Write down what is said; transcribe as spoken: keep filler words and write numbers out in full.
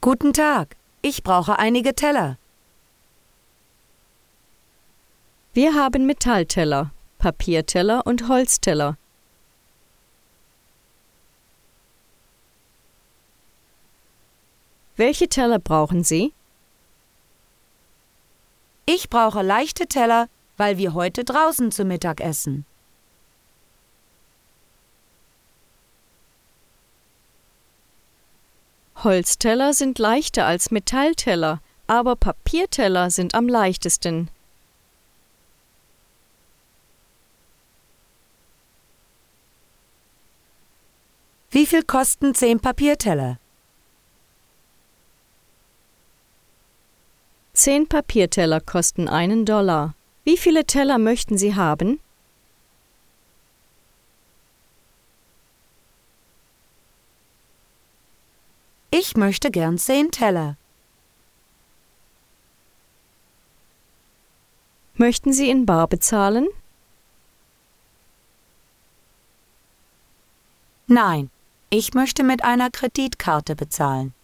Guten Tag, ich brauche einige Teller. Wir haben Metallteller, Papierteller und Holzteller. Welche Teller brauchen Sie? Ich brauche leichte Teller, weil wir heute draußen zu Mittag essen. Holzteller sind leichter als Metallteller, aber Papierteller sind am leichtesten. Wie viel kosten zehn Papierteller? Zehn Papierteller kosten einen Dollar. Wie viele Teller möchten Sie haben? Ich möchte gern zehn Teller. Möchten Sie in bar bezahlen? Nein, ich möchte mit einer Kreditkarte bezahlen.